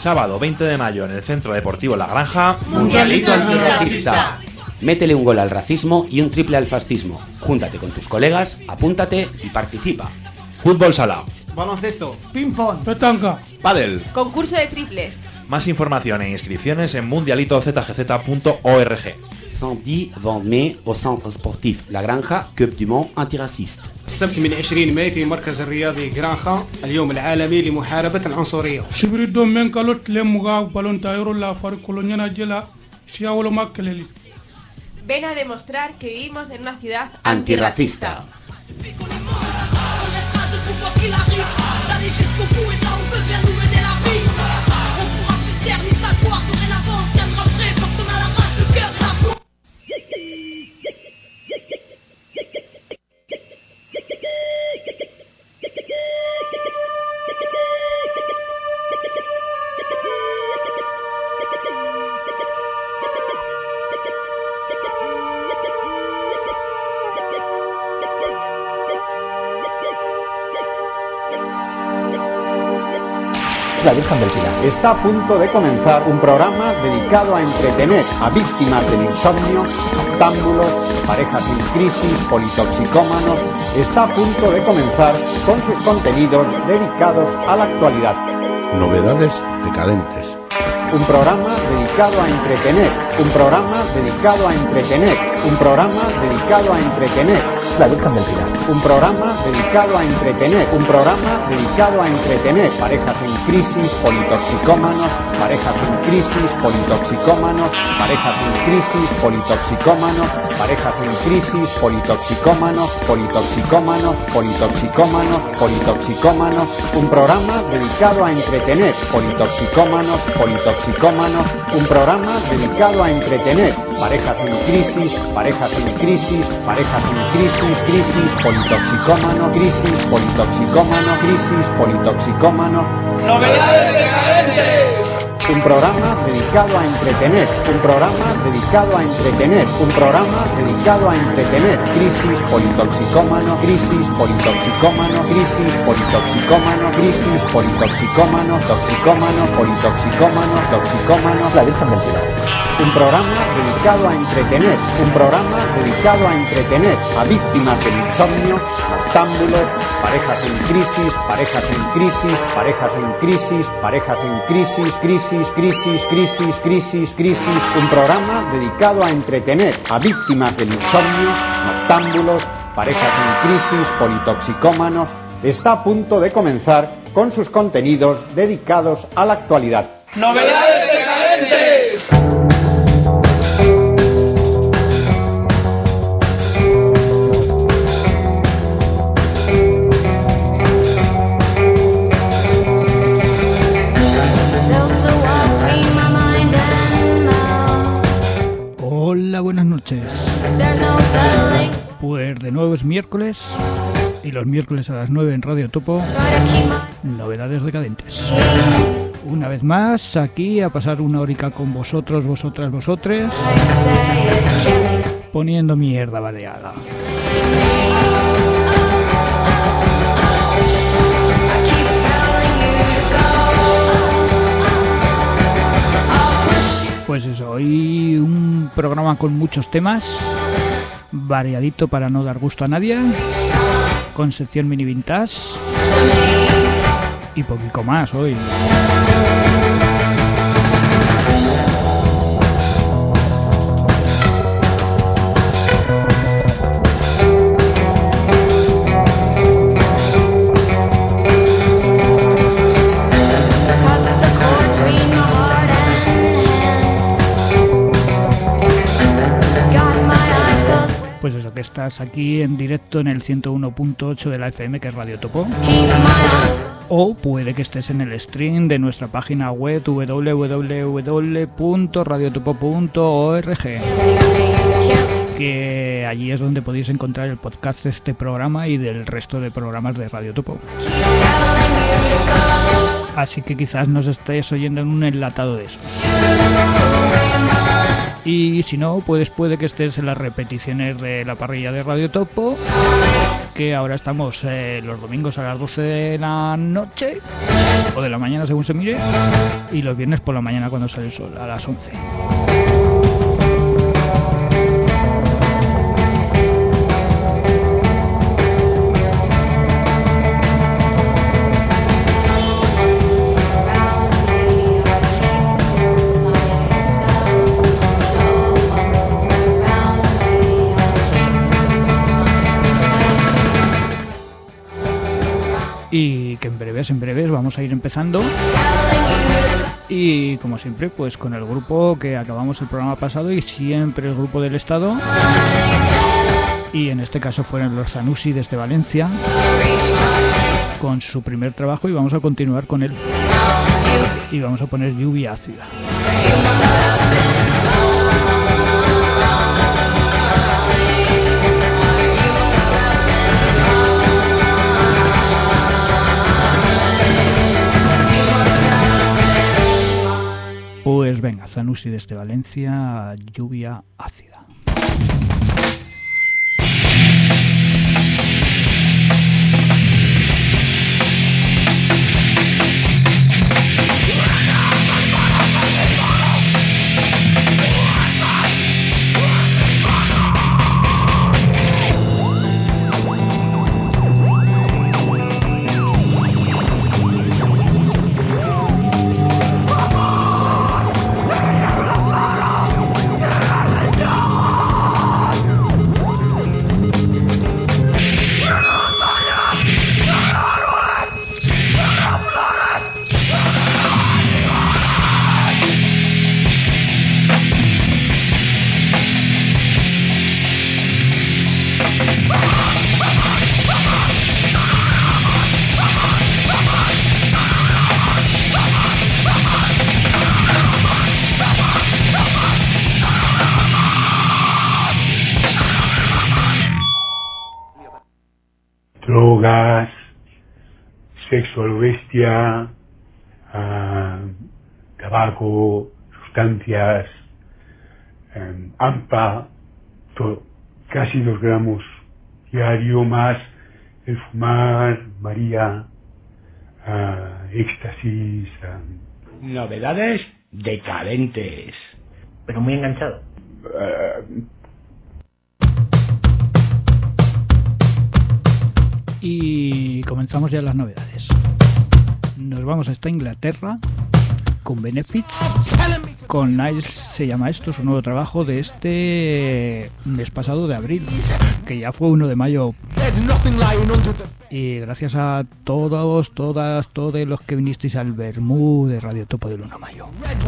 Sábado 20 de mayo en el Centro Deportivo La Granja, Mundialito Antirracista. Métele un gol al racismo y un triple al fascismo. Júntate con tus colegas, apúntate y participa. Fútbol sala, baloncesto, ping-pong, petanca, pádel, concurso de triples. Más información e inscripciones en mundialitozgz.org. Samedi 20 mai au Centre Sportif La Granja, Coupe du Monde Antiraciste. السبت من 20 ماي في مركز الرياضي جرانخا اليوم العالمي لمحاربة العنصرية. Sibiri domen kalot lemuga balonta euro la far kolonyana jela siawolo makeleli. Ven a demostrar que vivimos en una ciudad Antirracista. La Virgen del Pilar. Está a punto de comenzar un programa dedicado a entretener a víctimas del insomnio, noctámbulos, parejas en crisis, politoxicómanos. Está a punto de comenzar con sus contenidos dedicados a la actualidad. Novedades decadentes. Un programa dedicado a entretener, un programa dedicado a entretener, un programa dedicado a entretener. La Virgen del Pilar. Un programa dedicado a entretener, un programa dedicado a entretener. Parejas en crisis, politoxicómanos, parejas en crisis, politoxicómanos, parejas en crisis, politoxicómanos, parejas en crisis, politoxicómanos, politoxicómanos, politoxicómanos, politoxicómanos. Un programa dedicado a entretener, politoxicómanos, politoxicómanos. Un programa dedicado a entretener. Parejas en crisis, parejas en crisis, parejas en crisis, crisis, politoxicómano, crisis, politoxicómano, crisis, politoxicómano. ¡Novedades decadentes! Un programa dedicado a entretener, un programa dedicado a entretener, un programa dedicado a entretener. Crisis, politoxicómano, crisis, politoxicómano, crisis, politoxicómano, crisis, politoxicómano, toxicómano, politoxicómano, toxicómano. La Virgen del Pilar. Un programa dedicado a entretener, un programa dedicado a entretener a víctimas del insomnio, noctámbulos, parejas en crisis, parejas en crisis, parejas en crisis, parejas en crisis, crisis, crisis, crisis, crisis, crisis. Un programa dedicado a entretener a víctimas del insomnio, noctámbulos, parejas en crisis, politoxicómanos. Está a punto de comenzar con sus contenidos dedicados a la actualidad. ¡Novedades decadentes! Hola, buenas noches. Pues de nuevo es miércoles y los miércoles a las 9 en Radio Topo, novedades decadentes. Una vez más, aquí a pasar una horica con vosotros, vosotras, vosotres, poniendo mierda baleada. Pues eso, hoy un programa con muchos temas, variadito para no dar gusto a nadie, con sección mini vintage y poquito más hoy. Pues eso, que estás aquí en directo en el 101.8 de la FM, que es Radio Topo. O puede que estés en el stream de nuestra página web www.radiotopo.org, que allí es donde podéis encontrar el podcast de este programa y del resto de programas de Radio Topo. Así que quizás nos estés oyendo en un enlatado de esos. Y si no, pues puede que estés en las repeticiones de la parrilla de Radio Topo, que ahora estamos los domingos a las 12 de la noche, o de la mañana según se mire, y los viernes por la mañana cuando sale el sol, a las 11. Y que en breves vamos a ir empezando. Y como siempre, pues con el grupo que acabamos el programa pasado, y siempre el grupo del Estado. Y en este caso fueron los Zanussi desde Valencia, con su primer trabajo, y vamos a continuar con él. Y vamos a poner Lluvia Ácida. Pues venga, Zanussi desde Valencia, Lluvia Ácida. Drogas, sexo a lo bestia, tabaco, sustancias, AMPA, todo, casi 2 gramos diario, más el fumar, María, éxtasis. Novedades decadentes. Pero muy enganchado. Y comenzamos ya las novedades. Nos vamos hasta Inglaterra con Benefits, con Niles se llama esto, su nuevo trabajo de este mes pasado de abril, que ya fue 1 de mayo. Y gracias a todos los que vinisteis al Bermú de Radio Topo del 1 de mayo.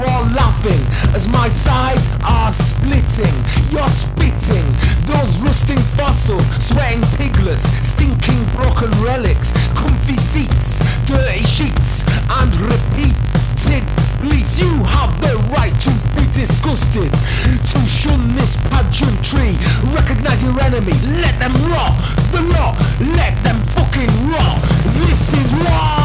Those rusting fossils, sweating piglets, stinking broken relics, comfy seats, dirty sheets, and repeated bleeds. You have the right to be disgusted, to shun this pageantry. Recognize your enemy, let them rot. The lot, let them fucking rot. This is war.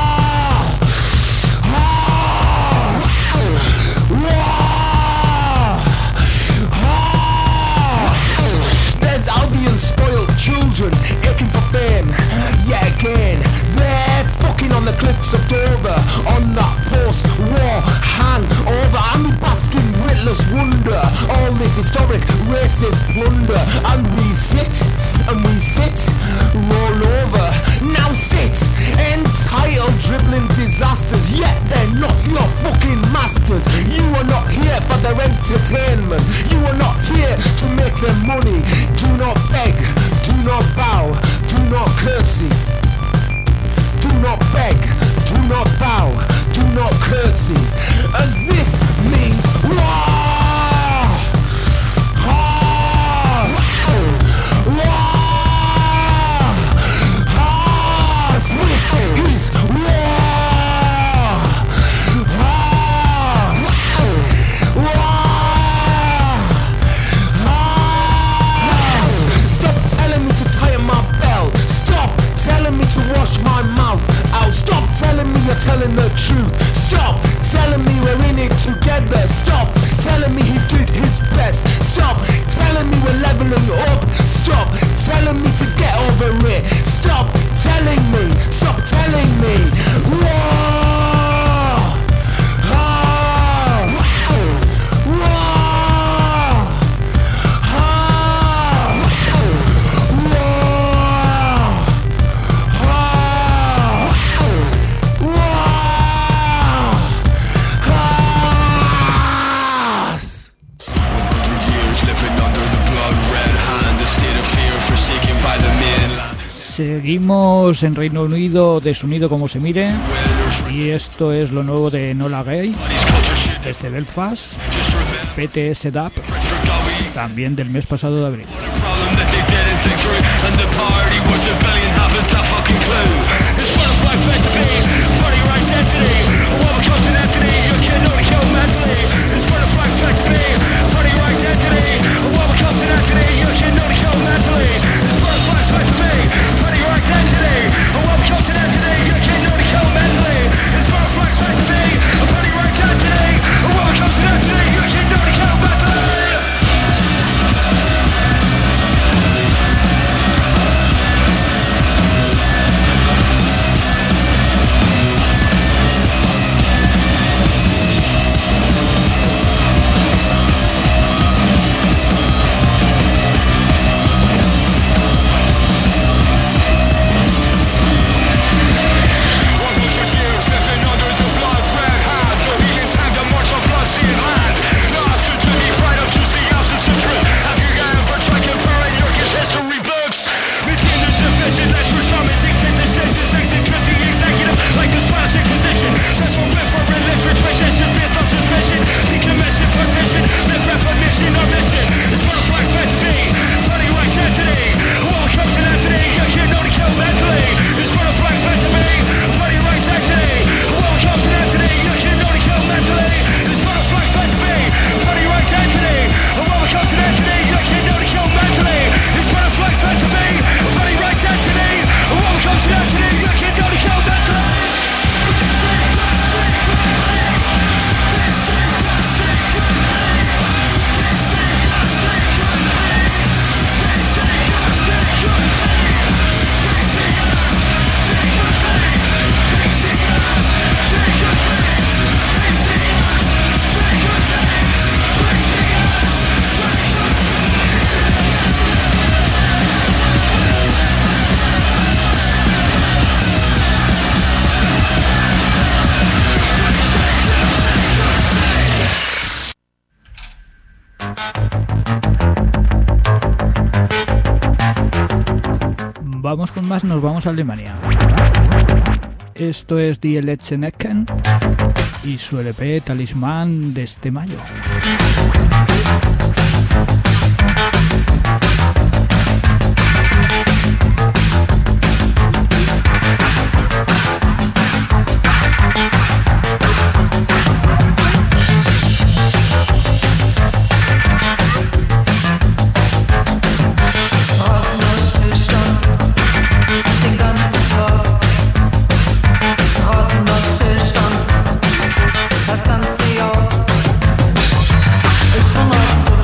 Albion spoiled children aching for fame, yet again they're fucking on the cliffs of Dover, on that post-war hangover. And we bask in witless wonder, all this historic racist plunder. And we sit, roll over. Now sit, entitled dribbling disasters, yet they're not your fucking masters. You are not here for their entertainment, you are not here to make their money. Do not beg, do not bow, do not curtsy. Do not beg, do not bow, do not curtsy. As this means war. This is war. To wash my mouth out. Stop telling me you're telling the truth. Stop telling me we're in it together. Stop telling me he did his coming up. Stop telling me to get over it. Stop telling me. Stop telling me. Whoa. Seguimos en Reino Unido, desunido como se mire, y esto es lo nuevo de Nola Gay, desde Belfast, PTS Dub, también del mes pasado de abril. Vamos con más, nos vamos a Alemania. Esto es Die Letzten Ecken y su LP Talismán de este mayo. Das ganze Jahr. Ich bin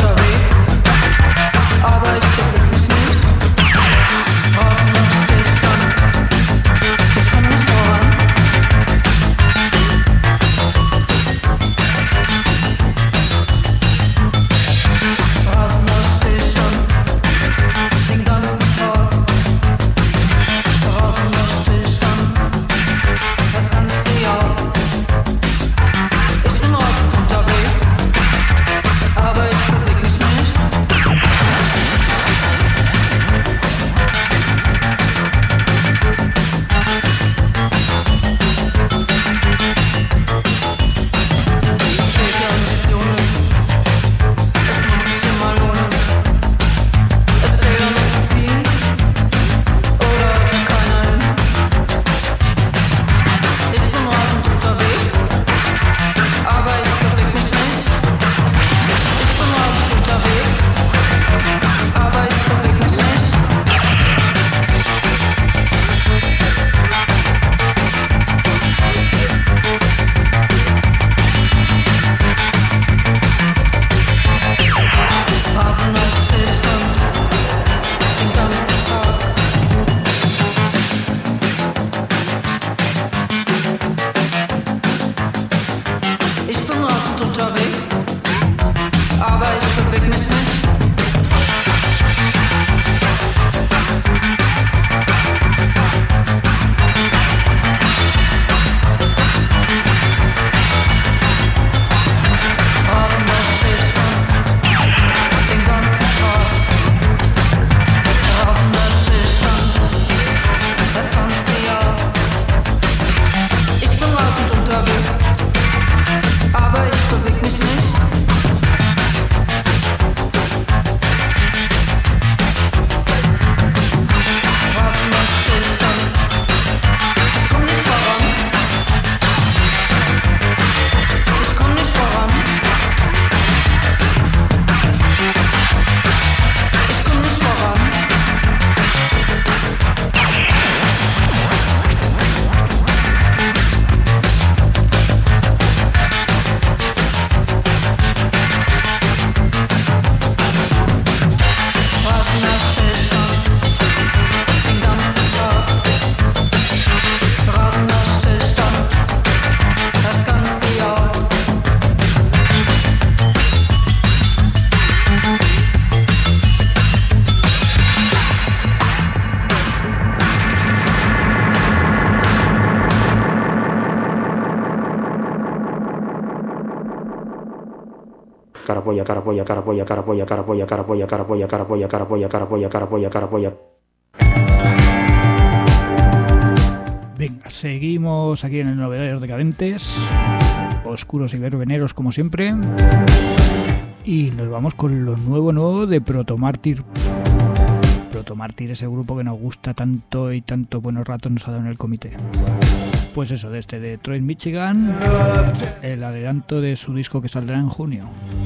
Venga, seguimos aquí en el Novedades Decadentes, oscuros y verbeneros como siempre, y nos vamos con lo nuevo de Protomártir. Protomártir, ese grupo que nos gusta tanto y tanto buenos ratos nos ha dado en el comité. Pues eso, desde Detroit, Michigan, el adelanto de su disco que saldrá en junio.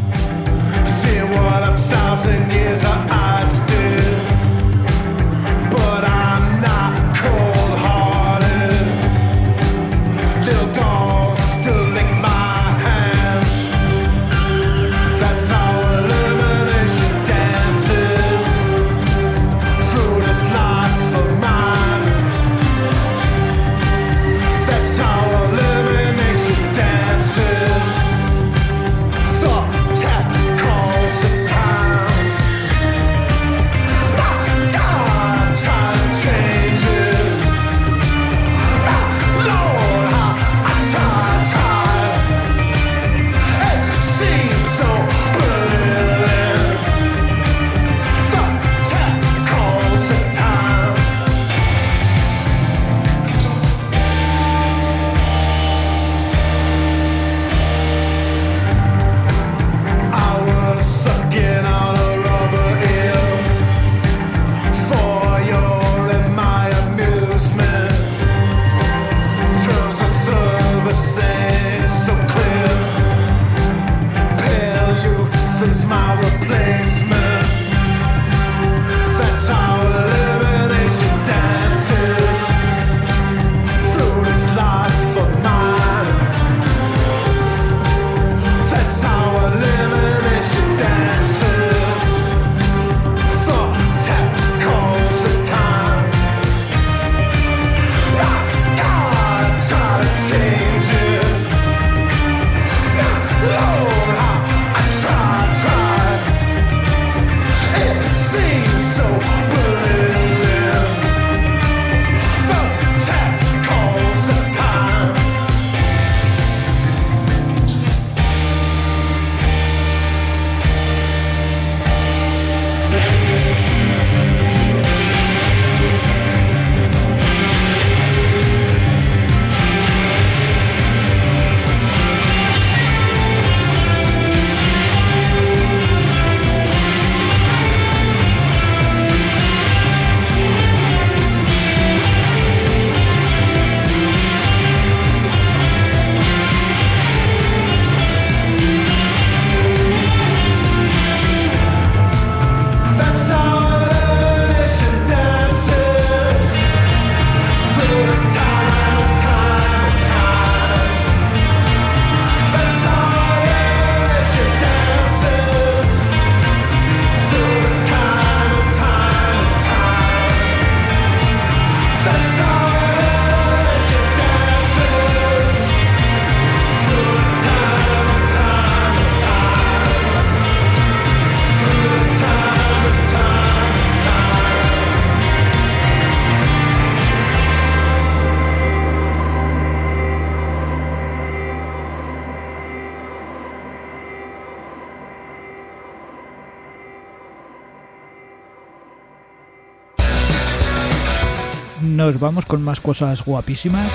Nos vamos con más cosas guapísimas,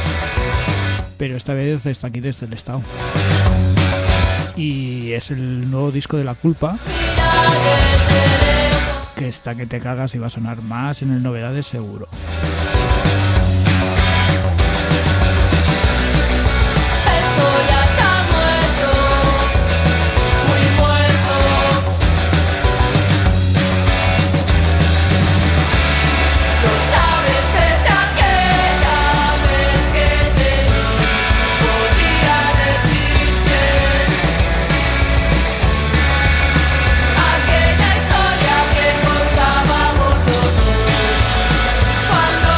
pero esta vez está aquí desde el estado. Y es el nuevo disco de La Culpa, que está que te cagas y va a sonar más en el Novedades seguro. Cuando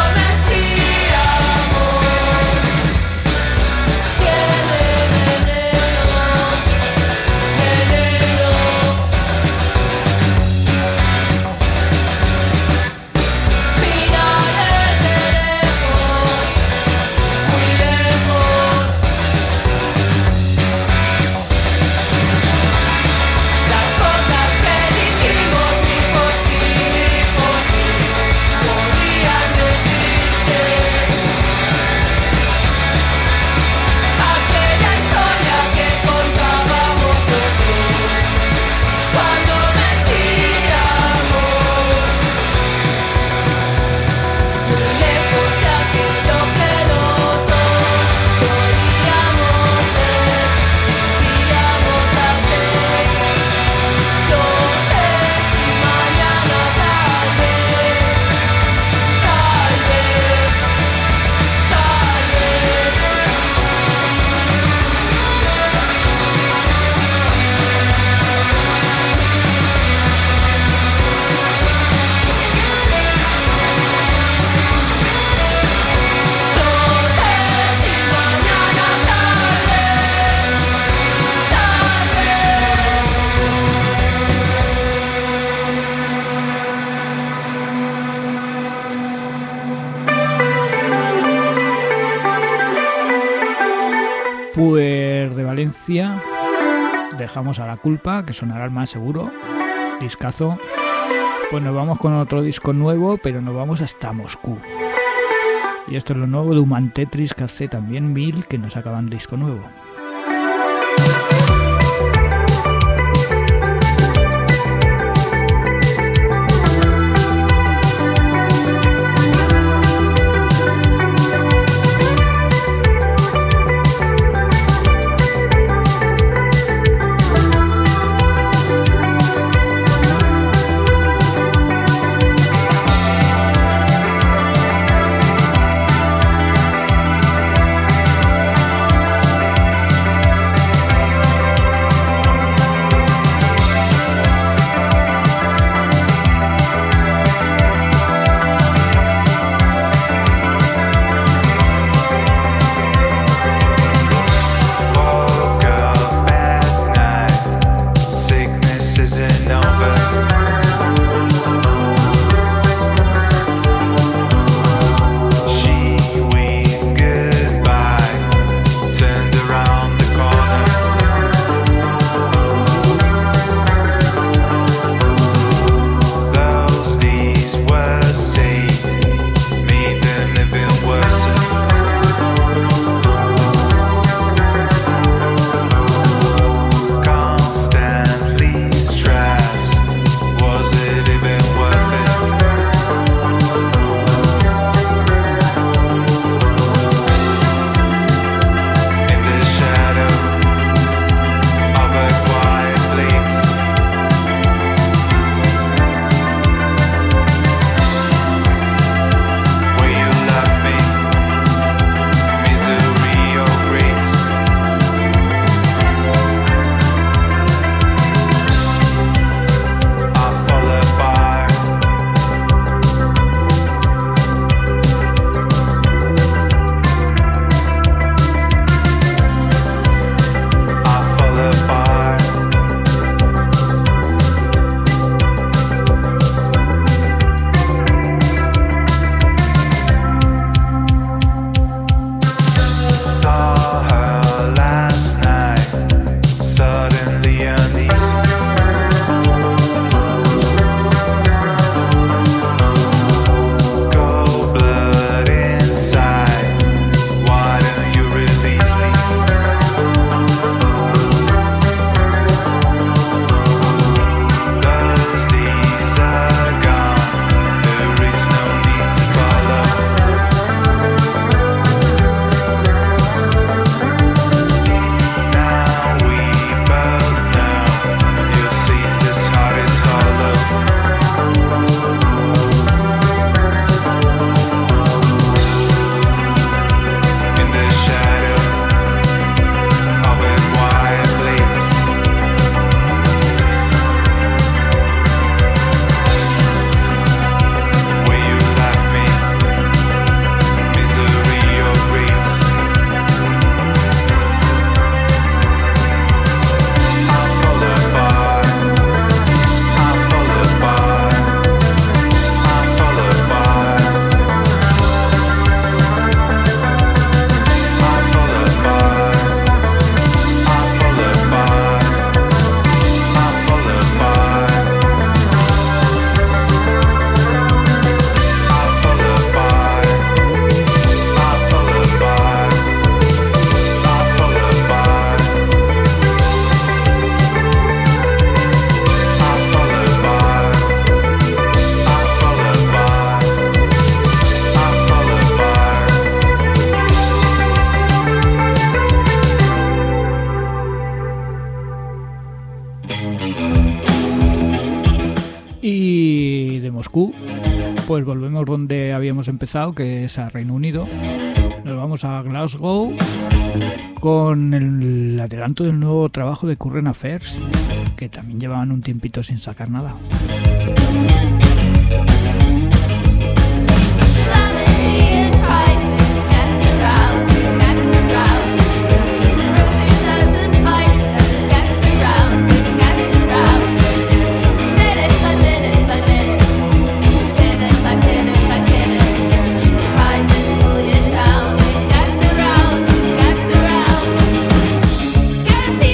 García. Dejamos a La Culpa, que sonará el más seguro. Discazo. Pues nos vamos con otro disco nuevo, pero nos vamos hasta Moscú. Y esto es lo nuevo de Human Tetris, que hace también 1000 que nos acaban disco nuevo. Y de Moscú, pues volvemos donde habíamos empezado, que es a Reino Unido. Nos vamos a Glasgow con el adelanto del nuevo trabajo de Current Affairs, que también llevaban un tiempito sin sacar nada. Guarantee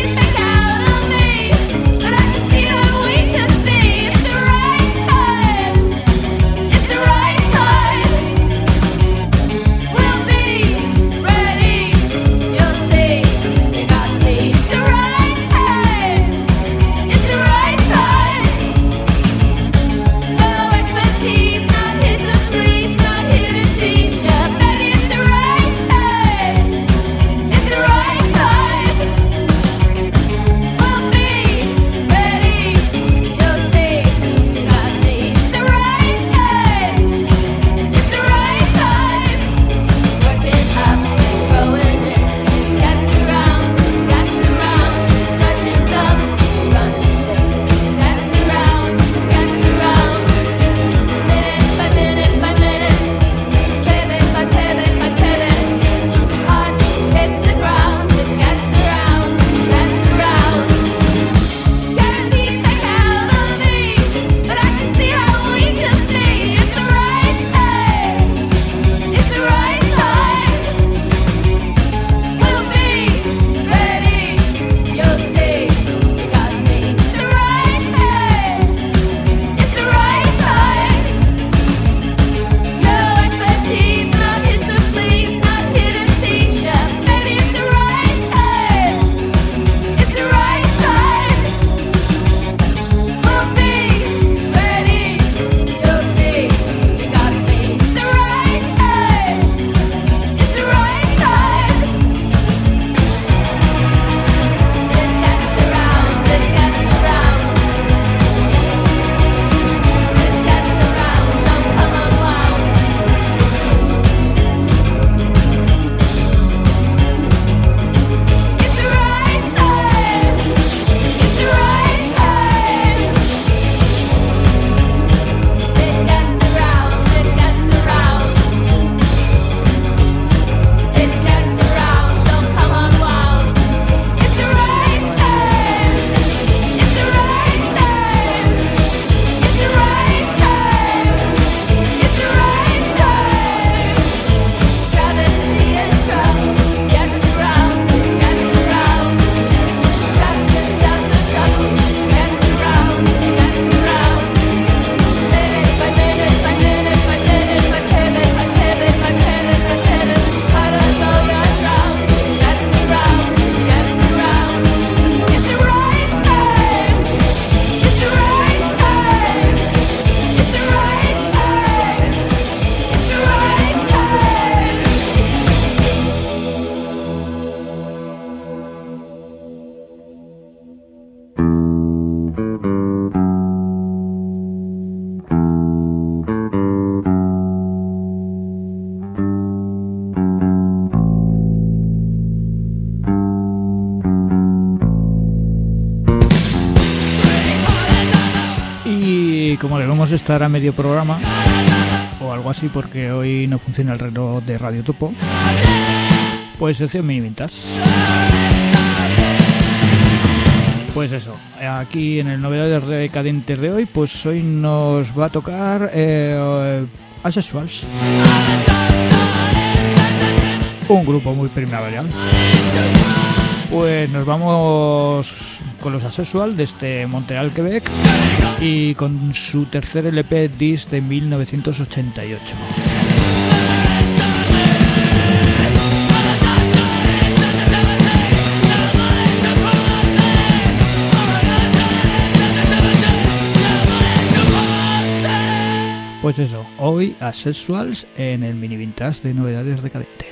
Y como debemos estar a medio programa o algo así, porque hoy no funciona el reloj de Radio Topo, pues sección Mini Vintage. Pues eso, aquí en el Novedades Decadentes de hoy, pues hoy nos va a tocar Asexuals, un grupo muy primaveral. Pues nos vamos con los Asexuals desde Montreal, Quebec, y con su tercer LP Disc de 1988. Pues eso, hoy Asexuals en el Mini Vintage de Novedades Decadentes.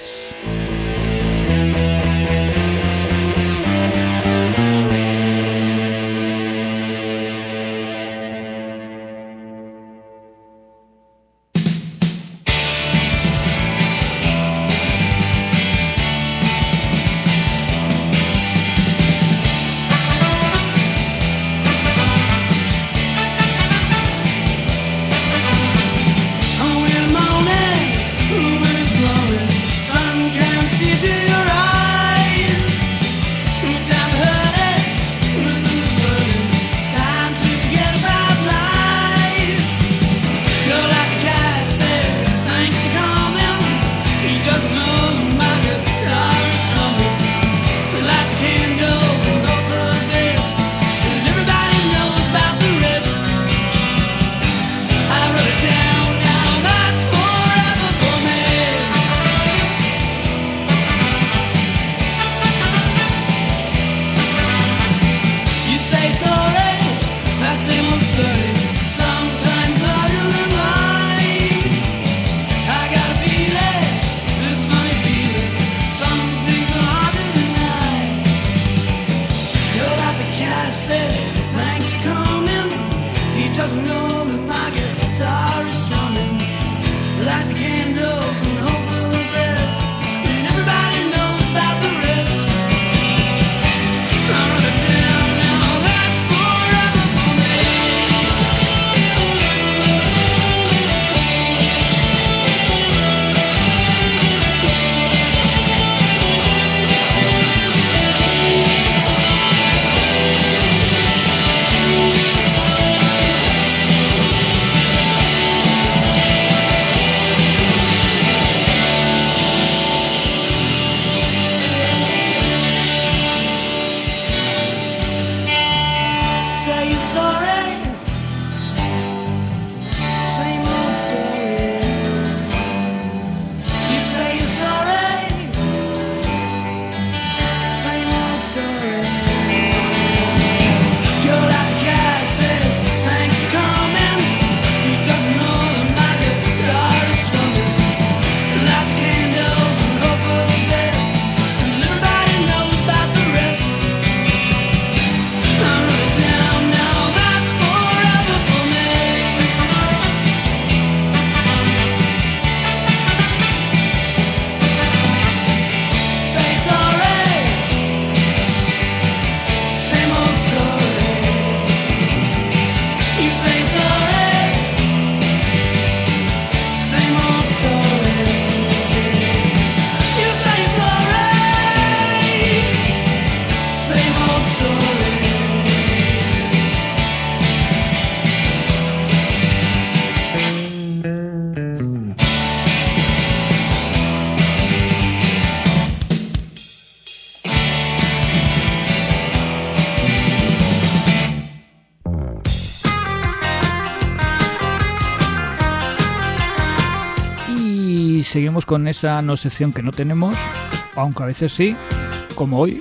Seguimos con esa no sección que no tenemos, aunque a veces sí, como hoy.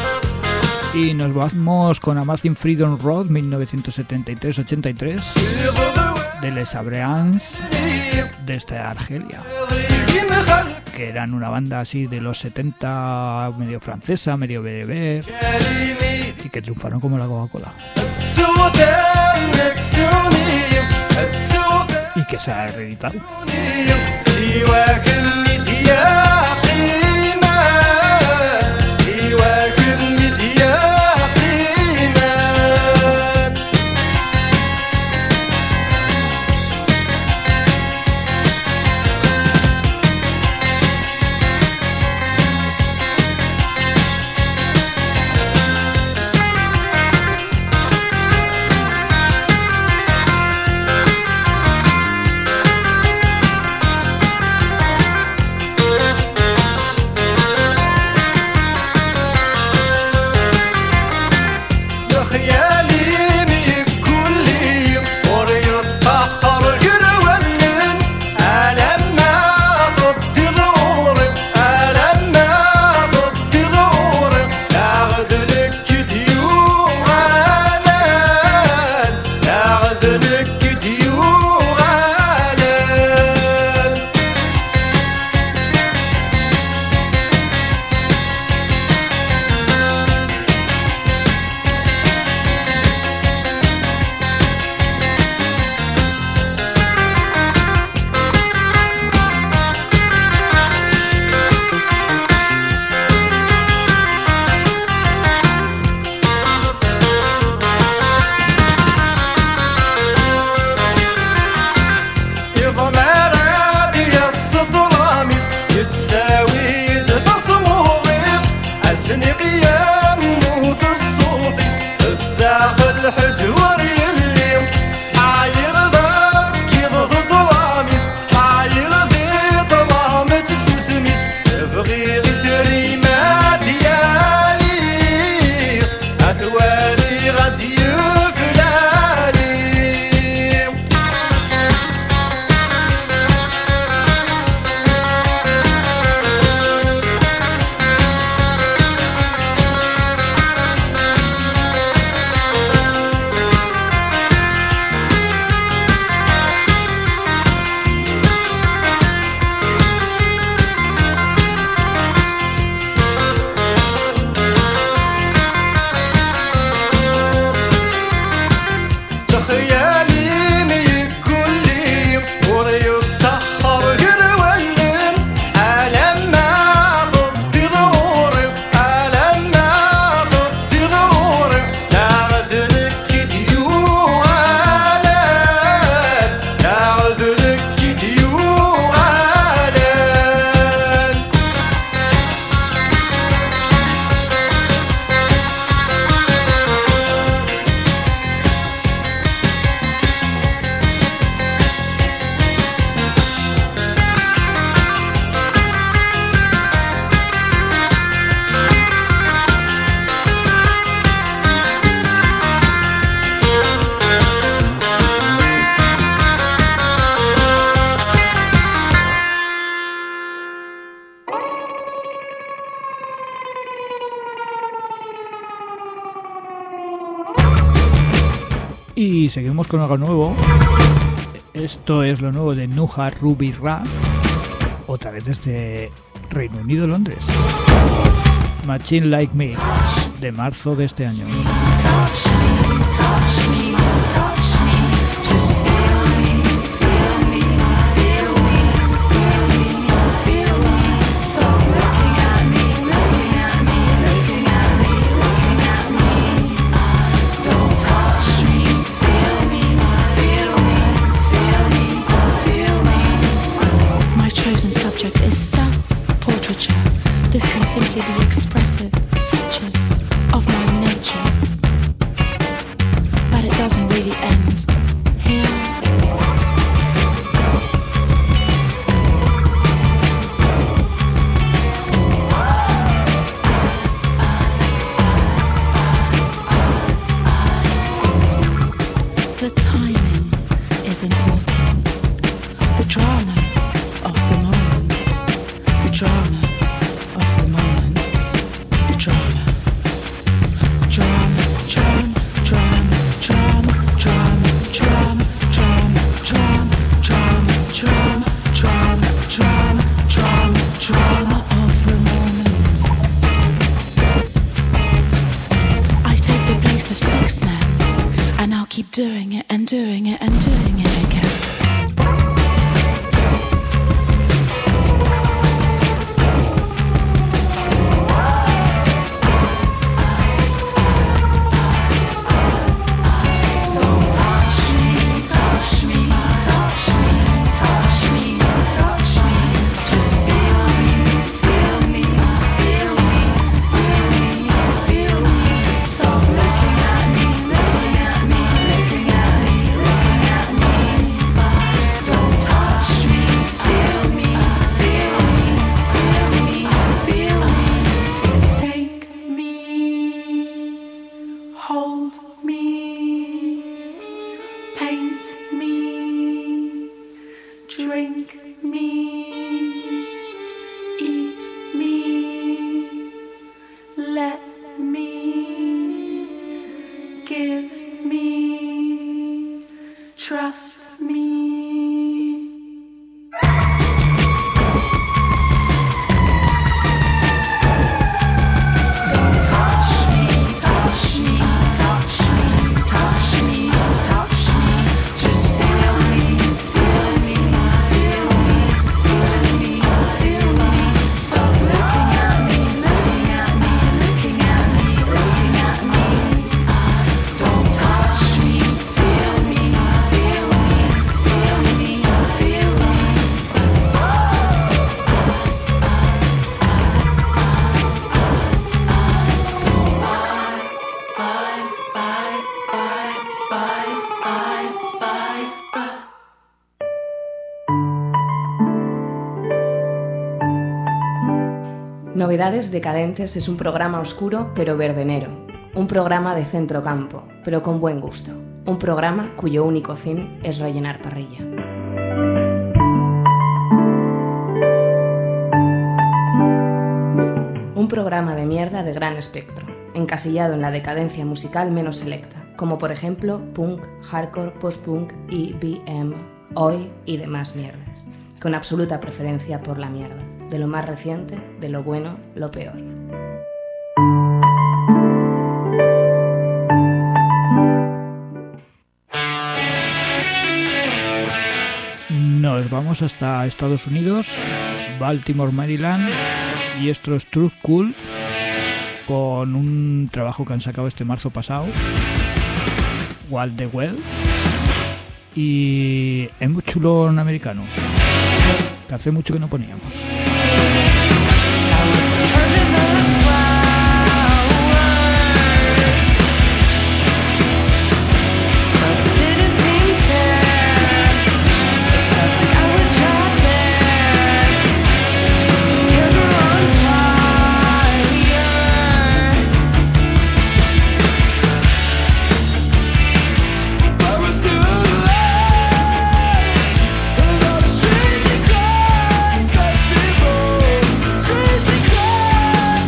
Y nos vamos con Amazing Freedom Road 1973-83 de Les Abreans desde Argelia, que eran una banda así de los 70, medio francesa, medio bereber, y que triunfaron como la Coca-Cola. Y que se ha reeditado. seguimos con algo nuevo. Esto es lo nuevo de Nuha Ruby Ra, otra vez desde Reino Unido, Londres. Machine Like Me, de marzo de este año. Subject is self-portraiture. This can simply be expressive features of my nature, but it doesn't really end here. The timing is important. The drama of the moment. The drama of the moment. The drama. Drama, drama, drama, drama, drama, drama, drama, drama, drama, drama, drama, drama, drama, drama of the moment. I take the place of 6 men, and I'll keep doing it and doing it and doing it again. Novedades Decadentes es un programa oscuro pero verbenero, un programa de centro campo, pero con buen gusto, un programa cuyo único fin es rellenar parrilla. Un programa de mierda de gran espectro, encasillado en la decadencia musical menos selecta, como por ejemplo punk, hardcore, post-punk, EBM, oi y demás mierdas, con absoluta preferencia por la mierda, de lo más reciente, de lo bueno, lo peor. Nos vamos hasta Estados Unidos, Baltimore, Maryland, y esto es Truth Cool, con un trabajo que han sacado este marzo pasado, Walt the Well, y es muy chulo en americano, que hace mucho que no poníamos. Streets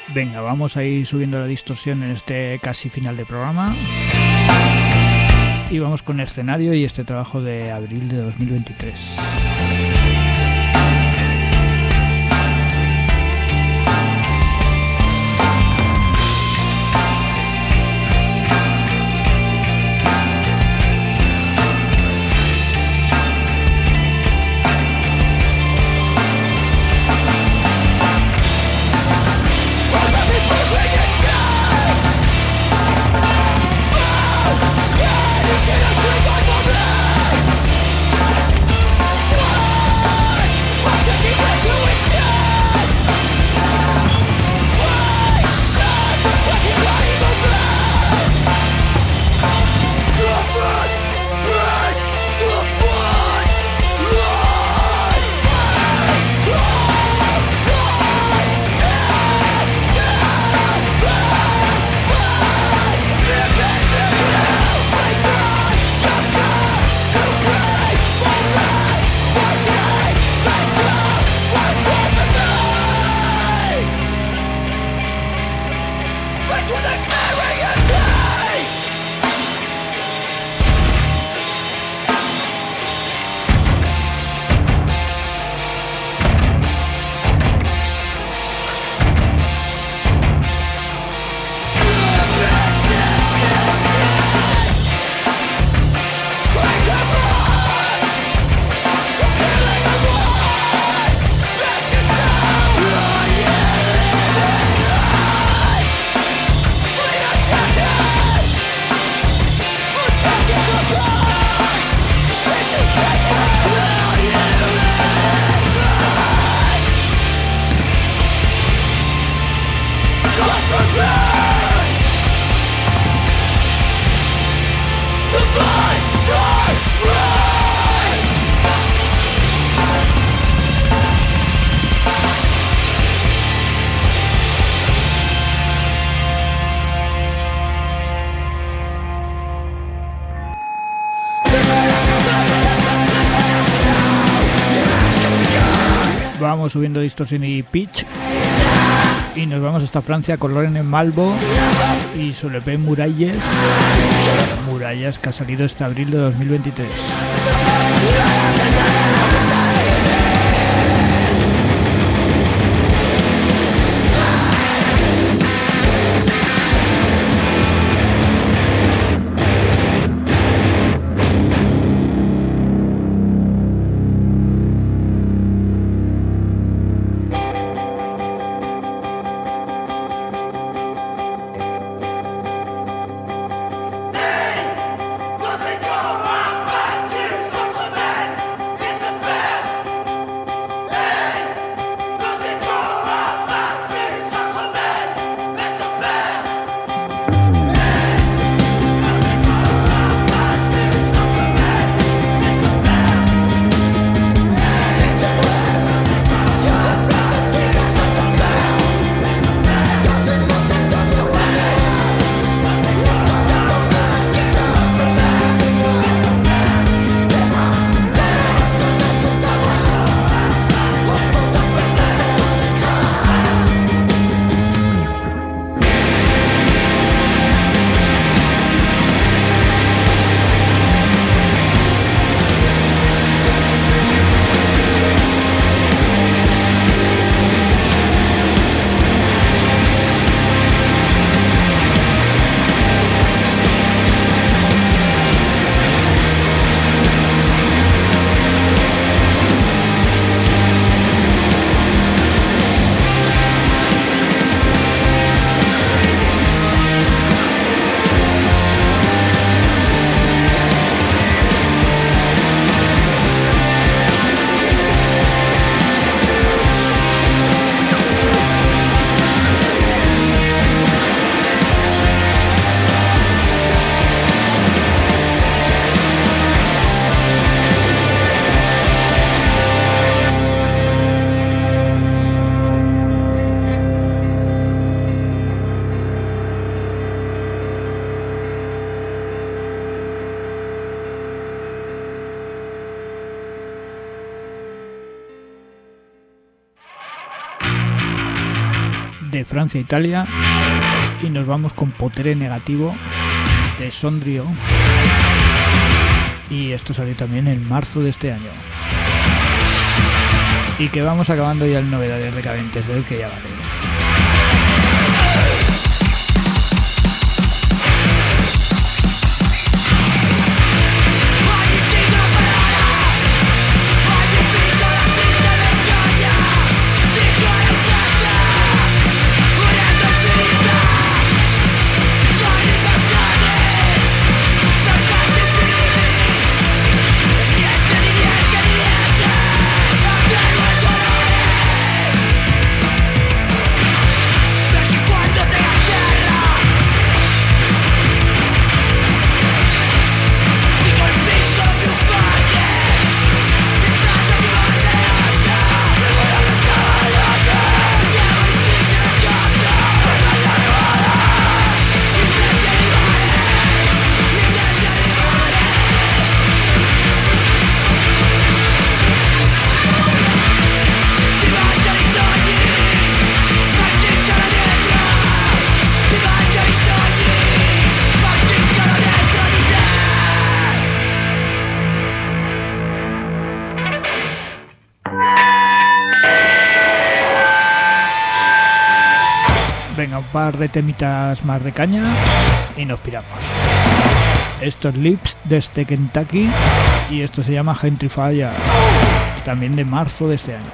Venga, vamos a ir subiendo la distorsión en este casi final de programa. Y vamos con Escenario y este trabajo de abril de 2023. Vamos subiendo distorsión y pitch y nos vamos hasta Francia con Lorraine Malvo y su LP Muralles que ha salido este abril de 2023. Lorsqu'on a battu son tremble, de Francia e Italia. Y nos vamos con Potere Negativo de Sondrio. Y esto salió también en marzo de este año. Y que vamos acabando ya el Novedades Decadentes, del que ya vale. Venga, un par de temitas más de caña y nos piramos. Estos Lips desde Kentucky y esto se llama Gentrifier, también de marzo de este año.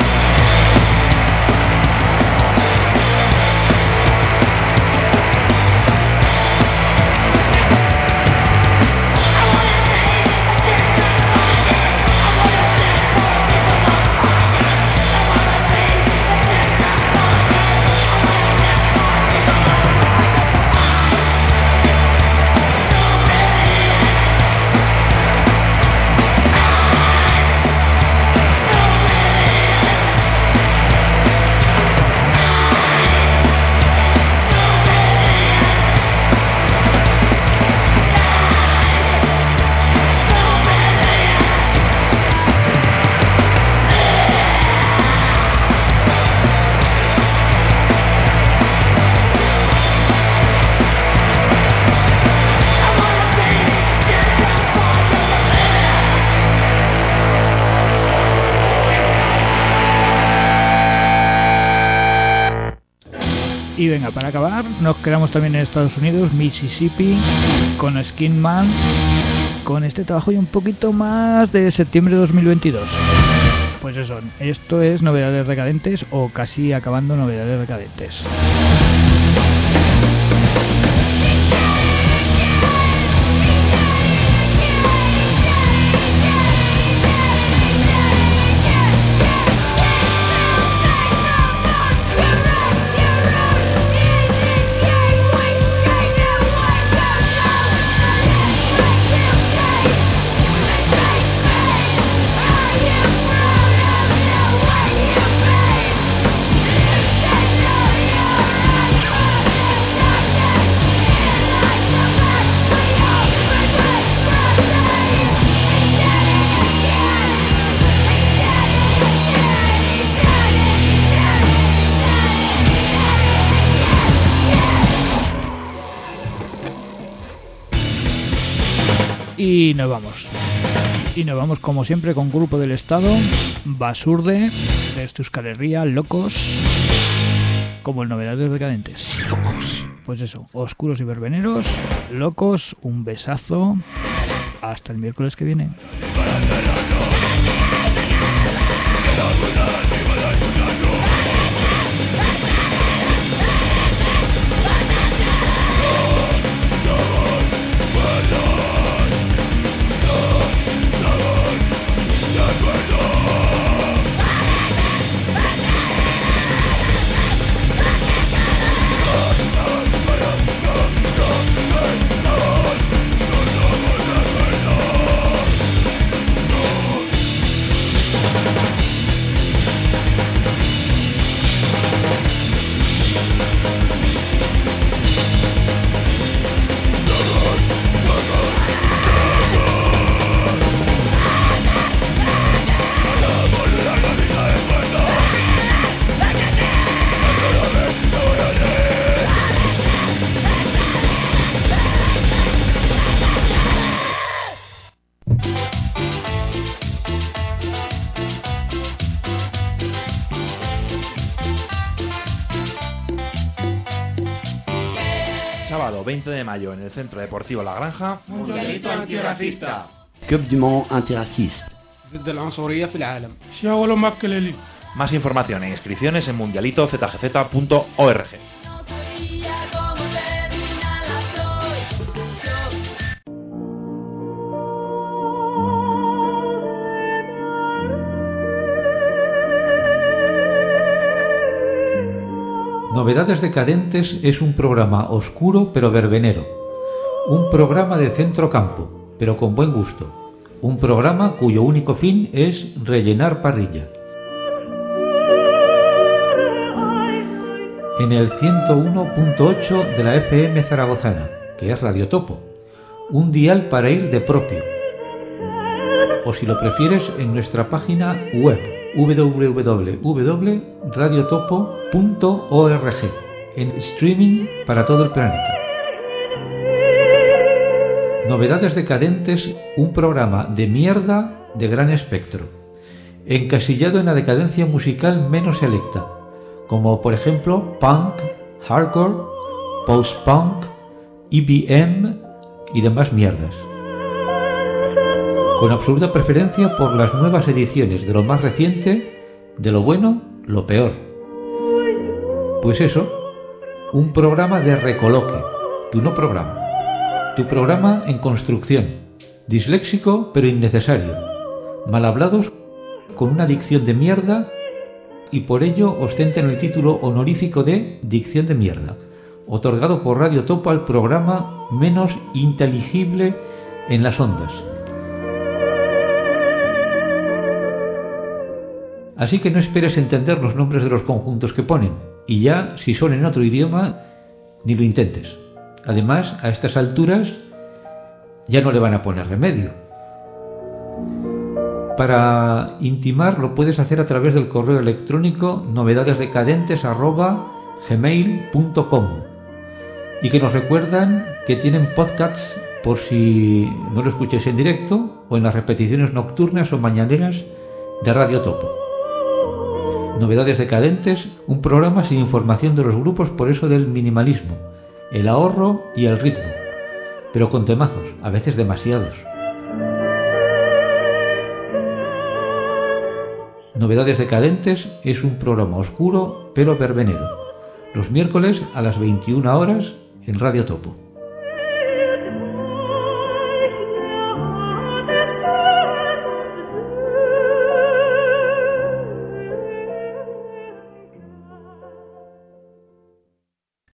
Y venga, para acabar, nos quedamos también en Estados Unidos, Mississippi, con Skin Man, con este trabajo y un poquito más de septiembre de 2022. Pues eso, esto es Novedades Decadentes o casi acabando Novedades Decadentes. Y nos vamos. Y nos vamos como siempre con Grupo del Estado, Basurde, de Euskal Herria, Locos, como el Novedades Decadentes. Locos. Pues eso, oscuros y verbeneros, locos, un besazo. Hasta el miércoles que viene. sábado 20 de mayo en el Centro Deportivo La Granja, Mundialito antirracista. Coupe du Monde antirraciste. ضد العنصرية في العالم. Más información e inscripciones en mundialitozgz.org. Novedades Decadentes es un programa oscuro pero verbenero. Un programa de centro campo, pero con buen gusto. Un programa cuyo único fin es rellenar parrilla. En el 101.8 de la FM zaragozana, que es Radio Topo. Un dial para ir de propio. O si lo prefieres, en nuestra página web www.radiotopo.org, en streaming para todo el planeta. Novedades Decadentes, un programa de mierda de gran espectro, encasillado en la decadencia musical menos selecta, como por ejemplo punk, hardcore, post-punk, EBM y demás mierdas, con absoluta preferencia por las nuevas ediciones de lo más reciente, de lo bueno, lo peor. Pues eso, un programa de recoloque, tu no programa. Tu programa en construcción, disléxico pero innecesario, mal hablados con una dicción de mierda y por ello ostentan el título honorífico de Dicción de Mierda, otorgado por Radio Topo al programa menos inteligible en las ondas. Así que no esperes entender los nombres de los conjuntos que ponen, y ya, si son en otro idioma, ni lo intentes. Además, a estas alturas ya no le van a poner remedio. Para intimar lo puedes hacer a través del correo electrónico novedadesdecadentes@gmail.com y que nos recuerdan que tienen podcasts por si no lo escucháis en directo o en las repeticiones nocturnas o mañaneras de Radio Topo. Novedades Decadentes, un programa sin información de los grupos, por eso del minimalismo, el ahorro y el ritmo, pero con temazos, a veces demasiados. Novedades Decadentes es un programa oscuro pero verbenero, los miércoles a las 21 horas en Radio Topo.